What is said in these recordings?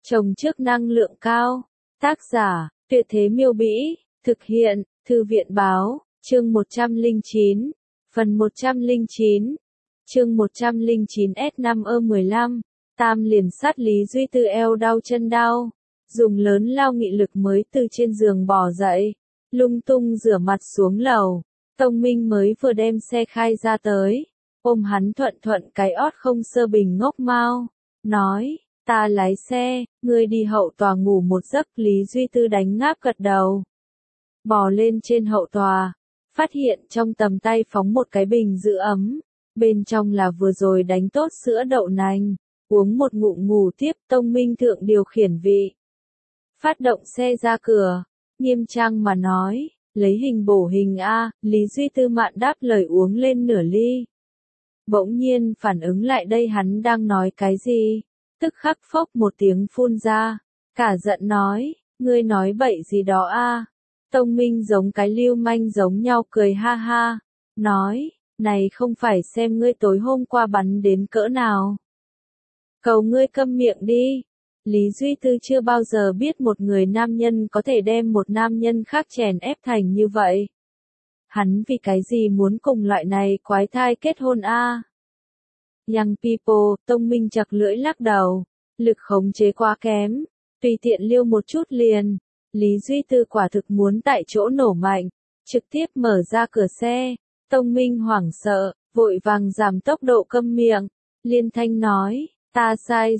Trồng trước năng lượng cao. Tác giả, Tuyệt Thế Miêu Bĩ. Thực hiện, Thư viện Báo. Chương 109. Phần 109. Chương 109 S5E15. Tam liền sát Lý Duy Tư eo đau chân đau. Dùng lớn lao nghị lực mới từ trên giường bò dậy. Lung tung rửa mặt xuống lầu. Tông Minh mới vừa đem xe khai ra tới. Ôm hắn thuận thuận cái ót không sơ bình ngốc mau. Nói, ta lái xe, ngươi đi hậu tòa ngủ một giấc. Lý Duy Tư đánh ngáp gật đầu. Bò lên trên hậu tòa. Phát hiện trong tầm tay phóng một cái bình giữ ấm. Bên trong là vừa rồi đánh tốt sữa đậu nành. Uống một ngụm ngủ tiếp. Tông Minh thượng điều khiển vị. Phát động xe ra cửa. Nghiêm trang mà nói, lấy hình bổ hình A. Lý Duy Tư mạn đáp lời uống lên nửa ly. Bỗng nhiên phản ứng lại đây hắn đang nói cái gì. Tức khắc phốc một tiếng phun ra. Cả giận nói, ngươi nói bậy gì đó a? Tông Minh giống cái lưu manh giống nhau cười ha ha. Nói, này không phải xem ngươi tối hôm qua bắn đến cỡ nào. Cầu ngươi câm miệng đi. Lý Duy Tư chưa bao giờ biết một người nam nhân có thể đem một nam nhân khác chèn ép thành như vậy. Hắn vì cái gì muốn cùng loại này quái thai kết hôn a? Young people, Tông Minh chặt lưỡi lắc đầu. Lực khống chế quá kém. Tùy tiện liêu một chút liền. Lý Duy Tư quả thực muốn tại chỗ nổ mạnh. Trực tiếp mở ra cửa xe. Tông Minh hoảng sợ, vội vàng giảm tốc độ câm miệng. Liên thanh nói, ta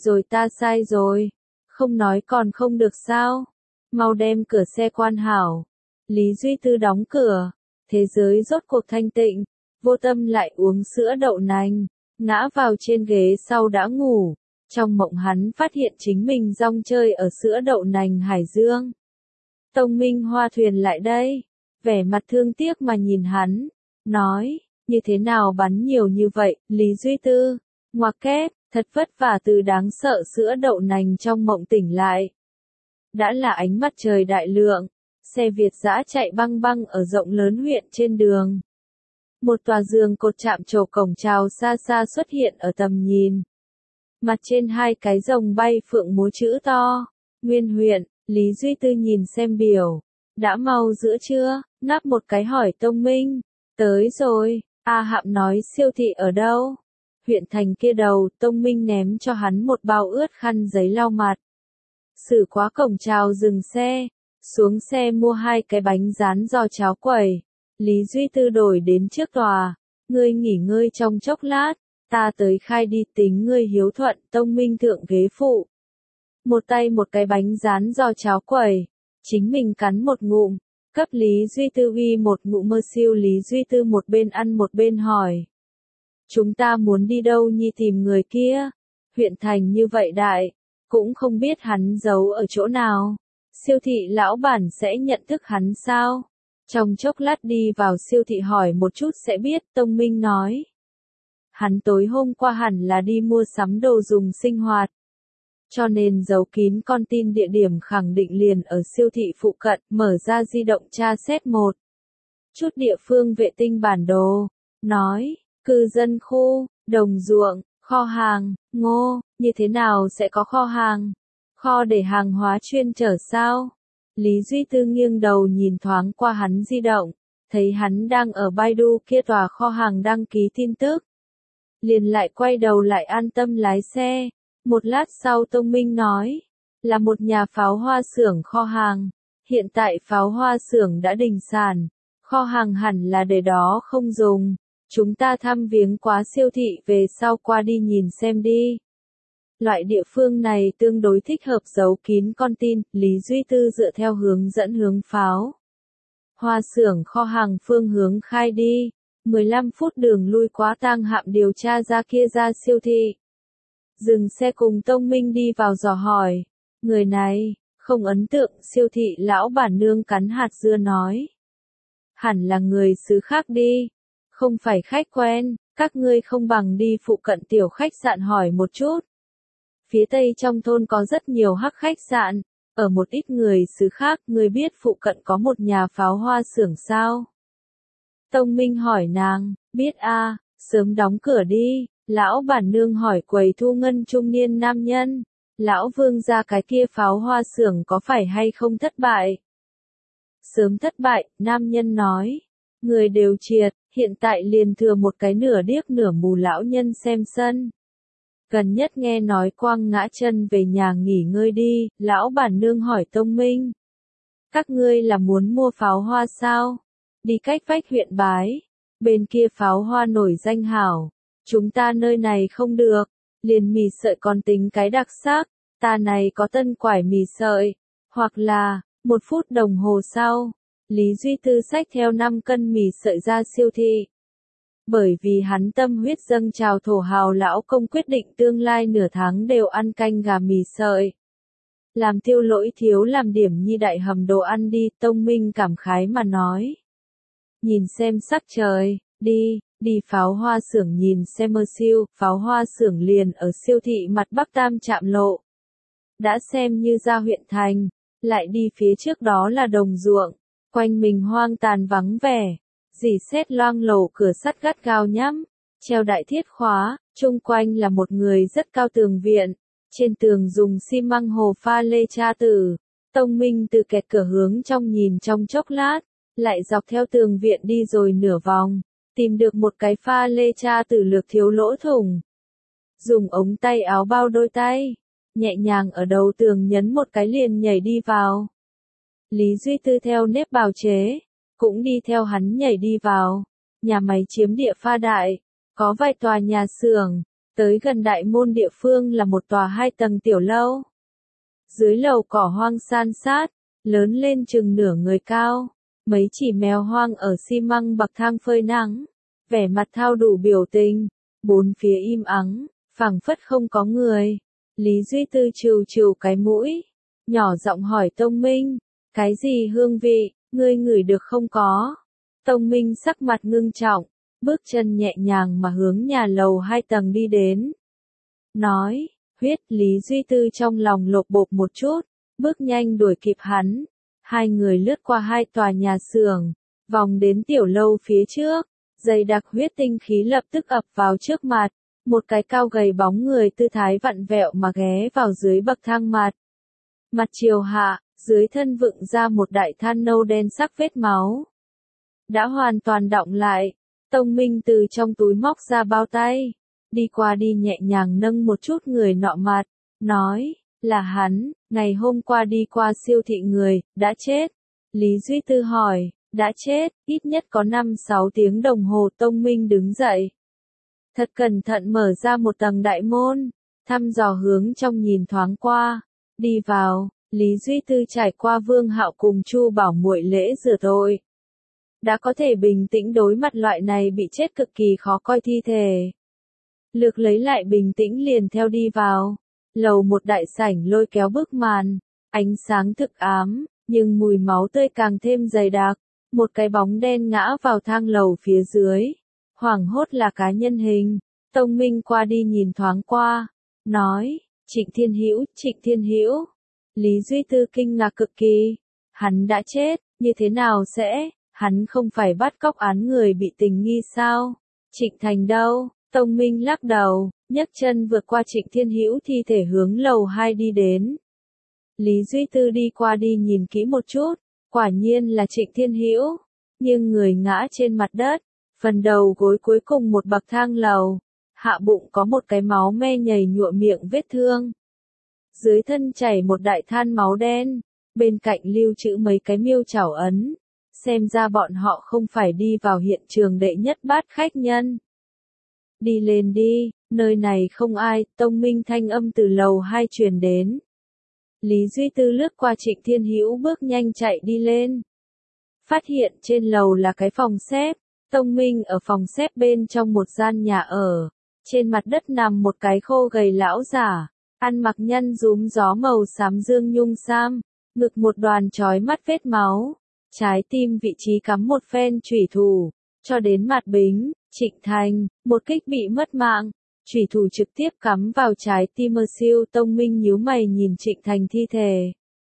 sai rồi. Không nói còn không được sao. Mau đem cửa xe quan hảo. Lý Duy Tư đóng cửa. Thế giới rốt cuộc thanh tịnh. Vô tâm lại uống sữa đậu nành. Ngã vào trên ghế sau đã ngủ. Trong mộng hắn phát hiện chính mình rong chơi ở sữa đậu nành hải dương. Tông Minh hoa thuyền lại đây. Vẻ mặt thương tiếc mà nhìn hắn. Nói, như thế nào bắn nhiều như vậy, Lý Duy Tư. Ngoặc kép, thật vất vả từ đáng sợ sữa đậu nành trong mộng tỉnh lại. Đã là ánh mặt trời đại lượng. Xe Việt dã chạy băng băng ở rộng lớn huyện trên đường. Một tòa giường cột chạm trổ cổng chào xa xa xuất hiện ở tầm nhìn. Mặt trên hai cái rồng bay phượng múa chữ to. Nguyên huyện, Lý Duy Tư nhìn xem biểu. Đã mau giữa trưa, ngáp một cái hỏi Tông Minh. Tới rồi, A Hạm nói siêu thị ở đâu? Huyện thành kia đầu, Tông Minh ném cho hắn một bao ướt khăn giấy lau mặt. Xử quá cổng chào dừng xe. Xuống xe mua hai cái bánh rán giò cháo quẩy. Lý Duy Tư đổi đến trước tòa. Ngươi nghỉ ngơi trong chốc lát. Ta tới khai đi tính ngươi hiếu thuận. Tông Minh thượng ghế phụ. Một tay một cái bánh rán giò cháo quẩy. Chính mình cắn một ngụm. Cấp Lý Duy Tư uy một ngụm mơ siêu. Lý Duy Tư một bên ăn một bên hỏi. Chúng ta muốn đi đâu nhi tìm người kia? Huyện thành như vậy đại. Cũng không biết hắn giấu ở chỗ nào. Siêu thị lão bản sẽ nhận thức hắn sao? Trong chốc lát đi vào siêu thị hỏi một chút sẽ biết. Tông Minh nói. Hắn tối hôm qua hẳn là đi mua sắm đồ dùng sinh hoạt. Cho nên giấu kín con tin địa điểm khẳng định liền ở siêu thị phụ cận. Mở ra di động tra xét một chút địa phương vệ tinh bản đồ. Nói, cư dân khu, đồng ruộng, kho hàng, ngô, như thế nào sẽ có kho hàng? Kho để hàng hóa chuyên chở sao? Lý Duy Tư nghiêng đầu nhìn thoáng qua hắn di động. Thấy hắn đang ở Baidu kia tòa kho hàng đăng ký tin tức. Liền lại quay đầu lại an tâm lái xe. Một lát sau Tông Minh nói. Là một nhà pháo hoa xưởng kho hàng. Hiện tại pháo hoa xưởng đã đình sản. Kho hàng hẳn là để đó không dùng. Chúng ta thăm viếng quá siêu thị về sau qua đi nhìn xem đi. Loại địa phương này tương đối thích hợp giấu kín con tin. Lý Duy Tư dựa theo hướng dẫn hướng pháo hoa xưởng kho hàng phương hướng khai đi. 15 phút đường lui quá Tang Hạm điều tra ra kia ra siêu thị. Dừng xe cùng Tông Minh đi vào dò hỏi. Người này, không ấn tượng. Siêu thị lão bản nương cắn hạt dưa nói. Hẳn là người xứ khác đi. Không phải khách quen. Các ngươi không bằng đi phụ cận tiểu khách sạn hỏi một chút. Phía tây trong thôn có rất nhiều hắc khách sạn. Ở một ít người xứ khác. Ngươi biết phụ cận có một nhà pháo hoa xưởng sao? Tông Minh hỏi nàng. Biết a, sớm đóng cửa đi. Lão bản nương hỏi quầy thu ngân trung niên nam nhân. Lão Vương gia cái kia pháo hoa xưởng có phải hay không thất bại? Sớm thất bại, nam nhân nói. Người đều triệt, hiện tại liền thừa một cái nửa điếc nửa mù lão nhân xem sân. Gần nhất nghe nói quang ngã chân về nhà nghỉ ngơi đi, lão bản nương hỏi Tông Minh. Các ngươi là muốn mua pháo hoa sao? Đi cách vách huyện Bái. Bên kia pháo hoa nổi danh hảo. Chúng ta nơi này không được. Liền mì sợi còn tính cái đặc sắc. Ta này có tân quải mì sợi. Hoặc là, 1 phút đồng hồ sau. Lý Duy Tư xách theo 5 cân mì sợi ra siêu thị. Bởi vì hắn tâm huyết dâng trào thổ hào lão công quyết định tương lai nửa tháng đều ăn canh gà mì sợi. Làm tiêu lỗi thiếu làm điểm nhi đại hầm đồ ăn đi, Tông Minh cảm khái mà nói. Nhìn xem sắc trời, đi pháo hoa xưởng nhìn xem mơ siêu, pháo hoa xưởng liền ở siêu thị mặt Bắc Tam Trạm lộ. Đã xem như ra huyện thành, lại đi phía trước đó là đồng ruộng, quanh mình hoang tàn vắng vẻ. Dì xét loang lổ cửa sắt gắt gao nhắm, treo đại thiết khóa, chung quanh là một người rất cao tường viện, trên tường dùng xi măng hồ pha lê tra tử. Tông Minh từ kẹt cửa hướng trong nhìn trong chốc lát, lại dọc theo tường viện đi rồi nửa vòng, tìm được một cái pha lê tra tử lược thiếu lỗ thủng. Dùng ống tay áo bao đôi tay, nhẹ nhàng ở đầu tường nhấn một cái liền nhảy đi vào. Lý Duy Tư theo nếp bào chế, cũng đi theo hắn nhảy đi vào. Nhà máy chiếm địa pha đại, có vài tòa nhà xưởng, tới gần đại môn địa phương là một tòa 2 tầng tiểu lâu. Dưới lầu cỏ hoang san sát, lớn lên chừng nửa người cao, mấy chỉ mèo hoang ở xi măng bậc thang phơi nắng, vẻ mặt thao đủ biểu tình, bốn phía im ắng, phảng phất không có người. Lý Duy Tư trừ trừ cái mũi, nhỏ giọng hỏi Tông Minh, cái gì hương vị? Ngươi ngửi được không có? Tông Minh sắc mặt ngưng trọng, bước chân nhẹ nhàng mà hướng nhà lầu 2 tầng đi đến. Nói, huyết. Lý Duy Tư trong lòng lột bột một chút, bước nhanh đuổi kịp hắn. Hai người lướt qua 2 tòa nhà xưởng, vòng đến tiểu lâu phía trước, dày đặc huyết tinh khí lập tức ập vào trước mặt. Một cái cao gầy bóng người tư thái vặn vẹo mà ghé vào dưới bậc thang mặt. Mặt chiều hạ, dưới thân vựng ra một đại than nâu đen sắc vết máu. Đã hoàn toàn đọng lại, Tông Minh từ trong túi móc ra bao tay, đi qua đi nhẹ nhàng nâng một chút người nọ mặt, nói, là hắn, ngày hôm qua đi qua siêu thị người, đã chết. Lý Duy Tư hỏi, đã chết, ít nhất có 5-6 tiếng đồng hồ. Tông Minh đứng dậy. Thật cẩn thận mở ra một tầng đại môn, thăm dò hướng trong nhìn thoáng qua, đi vào. Lý Duy Tư trải qua Vương Hạo cùng Chu Bảo Muội lễ rửa tội, đã có thể bình tĩnh đối mặt loại này bị chết cực kỳ khó coi thi thể. Lược lấy lại bình tĩnh liền theo đi vào. Lầu một đại sảnh lôi kéo bức màn, ánh sáng thực ám, nhưng mùi máu tươi càng thêm dày đặc. Một cái bóng đen ngã vào thang lầu phía dưới. Hoảng hốt là cá nhân hình. Tông Minh qua đi nhìn thoáng qua, nói, Trịnh Thiên Hữu, Trịnh Thiên Hữu. Lý Duy Tư kinh ngạc cực kỳ. Hắn đã chết, như thế nào sẽ? Hắn không phải bắt cóc án người bị tình nghi sao? Trịnh Thành đâu? Tông Minh lắc đầu, nhấc chân vượt qua Trịnh Thiên Hữu thi thể hướng lầu 2 đi đến. Lý Duy Tư đi qua đi nhìn kỹ một chút, quả nhiên là Trịnh Thiên Hữu, nhưng người ngã trên mặt đất, phần đầu gối cuối cùng một bậc thang lầu, hạ bụng có một cái máu me nhầy nhụa miệng vết thương. Dưới thân chảy một đại than máu đen, bên cạnh lưu trữ mấy cái miêu chảo ấn, xem ra bọn họ không phải đi vào hiện trường đệ nhất bát khách nhân. Đi lên đi, nơi này không ai. Tông Minh thanh âm từ lầu 2 truyền đến. Lý Duy Tư lướt qua Trịnh Thiên Hữu bước nhanh chạy đi lên. Phát hiện trên lầu là cái phòng xếp. Tông Minh ở phòng xếp bên trong một gian nhà ở. Trên mặt đất nằm một cái khô gầy lão giả, ăn mặc nhăn rúm gió màu xám dương nhung sam, ngực một đoàn chói mắt vết máu, trái tim vị trí cắm một phen chủy thủ, cho đến mặt bính. Trịnh Thành, một kích bị mất mạng, chủy thủ trực tiếp cắm vào trái tim siêu. Tông Minh nhíu mày nhìn Trịnh Thành thi thể.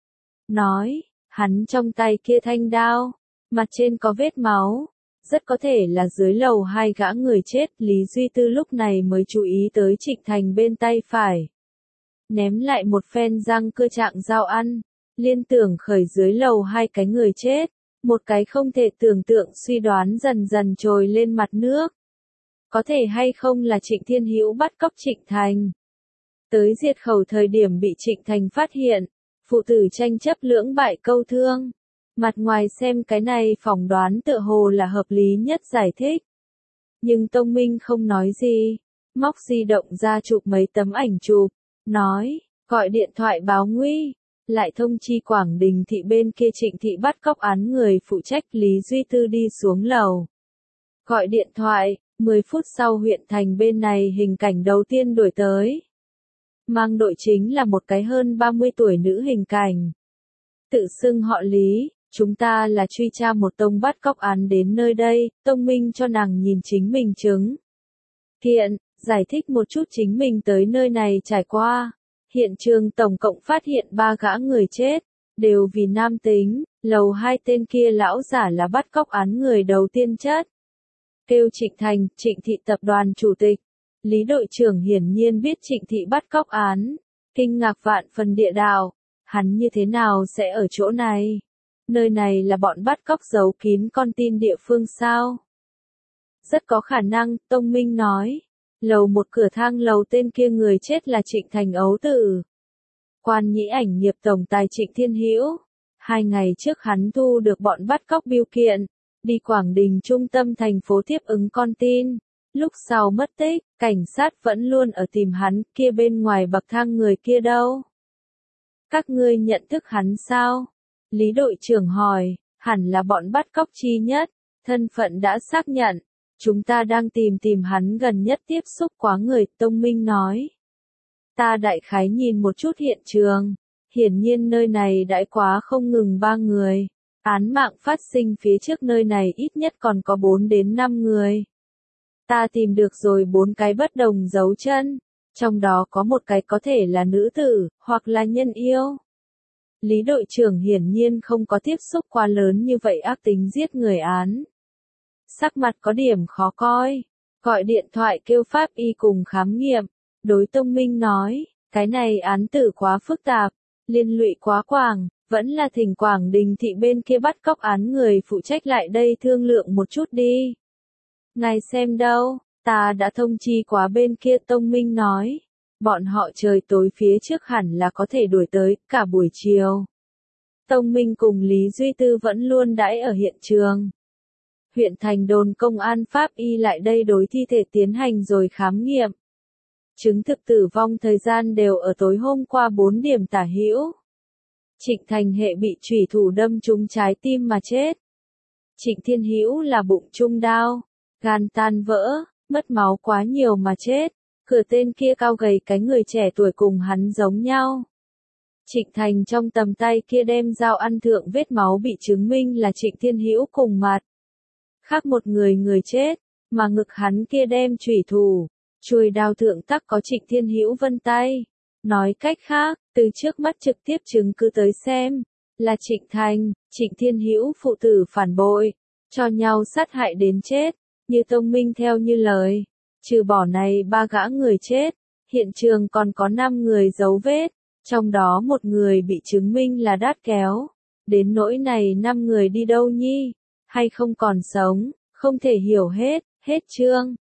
Nói, hắn trong tay kia thanh đao, mặt trên có vết máu, rất có thể là dưới lầu 2 gã người chết. Lý Duy Tư lúc này mới chú ý tới Trịnh Thành bên tay phải. ném lại một phen răng cưa trạng dao ăn, liên tưởng khởi dưới lầu hai cái người chết, một cái không thể tưởng tượng suy đoán dần dần trồi lên mặt nước. Có thể hay không là Trịnh Thiên Hữu bắt cóc Trịnh Thành? Tới diệt khẩu thời điểm bị Trịnh Thành phát hiện, phụ tử tranh chấp lưỡng bại câu thương. Mặt ngoài xem cái này phỏng đoán tựa hồ là hợp lý nhất giải thích. Nhưng Tông Minh không nói gì, móc di động ra chụp mấy tấm ảnh chụp, nói, gọi điện thoại báo nguy, lại thông chi Quảng Đình thị bên kia Trịnh thị bắt cóc án người phụ trách Lý Duy Tư đi xuống lầu. Gọi điện thoại, 10 phút sau huyện thành bên này hình cảnh đầu tiên đuổi tới. Mang đội chính là một cái hơn 30 tuổi nữ hình cảnh. Tự xưng họ Lý, chúng ta là truy tra một tông bắt cóc án đến nơi đây, Tông Minh cho nàng nhìn chính mình chứng. Hiện, giải thích một chút chính mình tới nơi này trải qua. Hiện trường tổng cộng phát hiện 3 gã người chết, đều vì nam tính, lầu 2 tên kia lão giả là bắt cóc án người đầu tiên chất. Kêu Trịnh Thành, Trịnh thị tập đoàn chủ tịch. Lý đội trưởng hiển nhiên biết Trịnh thị bắt cóc án, kinh ngạc vạn phần địa đạo, hắn như thế nào sẽ ở chỗ này? Nơi này là bọn bắt cóc giấu kín con tin địa phương sao? Rất có khả năng, Tông Minh nói. Lầu một cửa thang lầu tên kia người chết là Trịnh Thành ấu tử. Quan nhĩ ảnh nghiệp tổng tài Trịnh Thiên Hữu. 2 ngày trước hắn thu được bọn bắt cóc bưu kiện, đi Quảng Đình trung tâm thành phố tiếp ứng con tin. Lúc sau mất tích, cảnh sát vẫn luôn ở tìm hắn, kia bên ngoài bậc thang người kia đâu? Các ngươi nhận thức hắn sao? Lý đội trưởng hỏi, hẳn là bọn bắt cóc chi nhất, thân phận đã xác nhận. Chúng ta đang tìm hắn gần nhất tiếp xúc quá người, Tông Minh nói. Ta đại khái nhìn một chút hiện trường, hiển nhiên nơi này đãi quá không ngừng 3 người. Án mạng phát sinh phía trước nơi này ít nhất còn có 4 đến 5 người. Ta tìm được rồi 4 cái bất đồng dấu chân, trong đó có một cái có thể là nữ tử, hoặc là nhân yêu. Lý đội trưởng hiển nhiên không có tiếp xúc quá lớn như vậy ác tính giết người án. Sắc mặt có điểm khó coi, gọi điện thoại kêu pháp y cùng khám nghiệm, đối Tông Minh nói, cái này án tử quá phức tạp, liên lụy quá quảng, vẫn là thỉnh Quảng Đình thị bên kia bắt cóc án người phụ trách lại đây thương lượng một chút đi. Ngài xem đâu, ta đã thông chi quá bên kia, Tông Minh nói, bọn họ trời tối phía trước hẳn là có thể đuổi tới, cả buổi chiều. Tông Minh cùng Lý Duy Tư vẫn luôn đãi ở hiện trường. Huyện thành đồn công an pháp y lại đây đối thi thể tiến hành rồi khám nghiệm. Chứng thực tử vong thời gian đều ở tối hôm qua 4 điểm tả hữu. Trịnh Thành hệ bị chủy thủ đâm trúng trái tim mà chết. Trịnh Thiên Hữu là bụng trung đao, gan tan vỡ, mất máu quá nhiều mà chết. Cửa tên kia cao gầy cái người trẻ tuổi cùng hắn giống nhau. Trịnh Thành trong tầm tay kia đem dao ăn thượng vết máu bị chứng minh là Trịnh Thiên Hữu cùng mặt. Khác một người chết, mà ngực hắn kia đem chủy thủ, chuôi đao thượng tắc có Trịnh Thiên Hữu vân tay. Nói cách khác, từ trước mắt trực tiếp chứng cứ tới xem, là Trịnh Thành, Trịnh Thiên Hữu phụ tử phản bội, cho nhau sát hại đến chết, như Tông Minh theo như lời. Trừ bỏ này 3 gã người chết, hiện trường còn có 5 người dấu vết, trong đó một người bị chứng minh là đát kéo. Đến nỗi này 5 người đi đâu nhi, hay không còn sống, không thể hiểu hết chương.